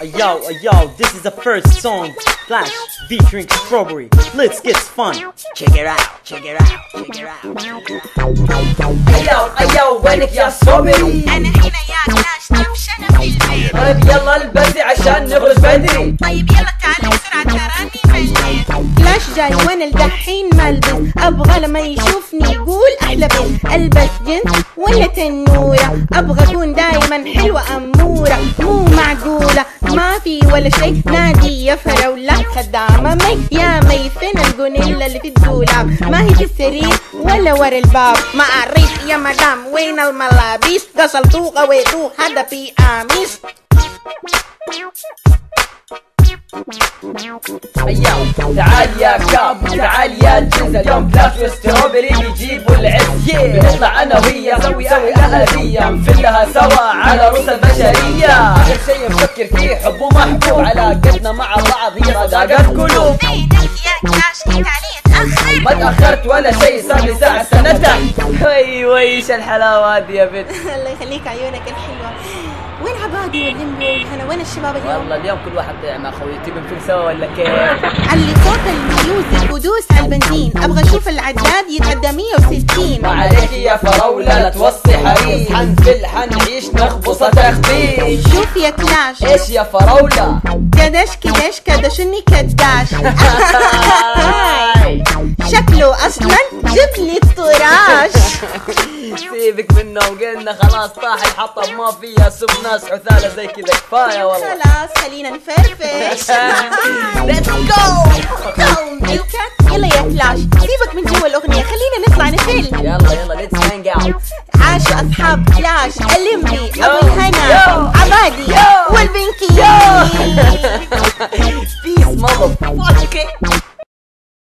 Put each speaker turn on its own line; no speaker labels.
Yo, this is the first song, Clash featuring Strawberry. Let's get fun.
Check it out. أيو وينك يا صومري؟
أنا هنا يا كلاش تمشنا في البيت.
طيب يلا البسي عشان نخرج بدري.
طيب يلا تعالي بسرعة تراني مليت.
كلاش جاي وانا الدحين ملبس، ابغى لما يشوفني يقول احلى بنت. البس جنس ولا تنورة، ابغى اكون دايما حلوة امورة. مو معقولة ما في ولا شي، نادي يا فراولة خدامة مي يا مي. فين الجونيلا اللي في الدولاب؟ ما هي في السرير ولا ورا الباب. ما اعرف يا مدام وين الملابس، غسلتوه غويتوه هذا في قميص.
أيو تعال يا كاب تعال يا جنزة، اليوم كلاش وستروبري بيجيبوا العز. بنطلع أنا وهي نسوي أهلية، نفلها سوا على رؤوس البشرية. آخر شي نفكر فيه حب ومحبوب، علاقتنا مع بعض هي صداقات قلوب.
فينك يا كلاش انت علي تأخر؟
ما تأخرت ولا شي، صار لي ساعة استنتك. ويش الحلاوة هذه يا بنت.
الله يخليك عيونك الحلوة. وين عبادي واللمبو والهنا؟ وين الشباب اليوم؟
والله اليوم كل واحد ضيع مع خوي. تبي نفل سوا ولا كيف؟
علي صوت الميوزك ودوس على البنزين، ابغى اشوف العداد يتعدى 160.
ما عليك يا فراولة لا توصي حريص، حنفل حنعيش نخبصة تخبيش.
شوف يا كلاش
ايش يا فراولة؟
كدش كدشني كداش. شكله اصلا جيب لي الطراش.
سيبك منه وقلنا خلاص طاح الحطب ما فيها سب ناس عثالة زي كذا كفاية والله.
خلاص خلينا نفرفش.
ليتس جو.
يلا يا كلاش سيبك من جو الاغنية، خلينا نطلع نفل.
يلا ليتس هانج اوت.
عاشوا اصحاب كلاش اللمبي ابو الهنا عبادي والبنكي.
بيس ماذر فاكر.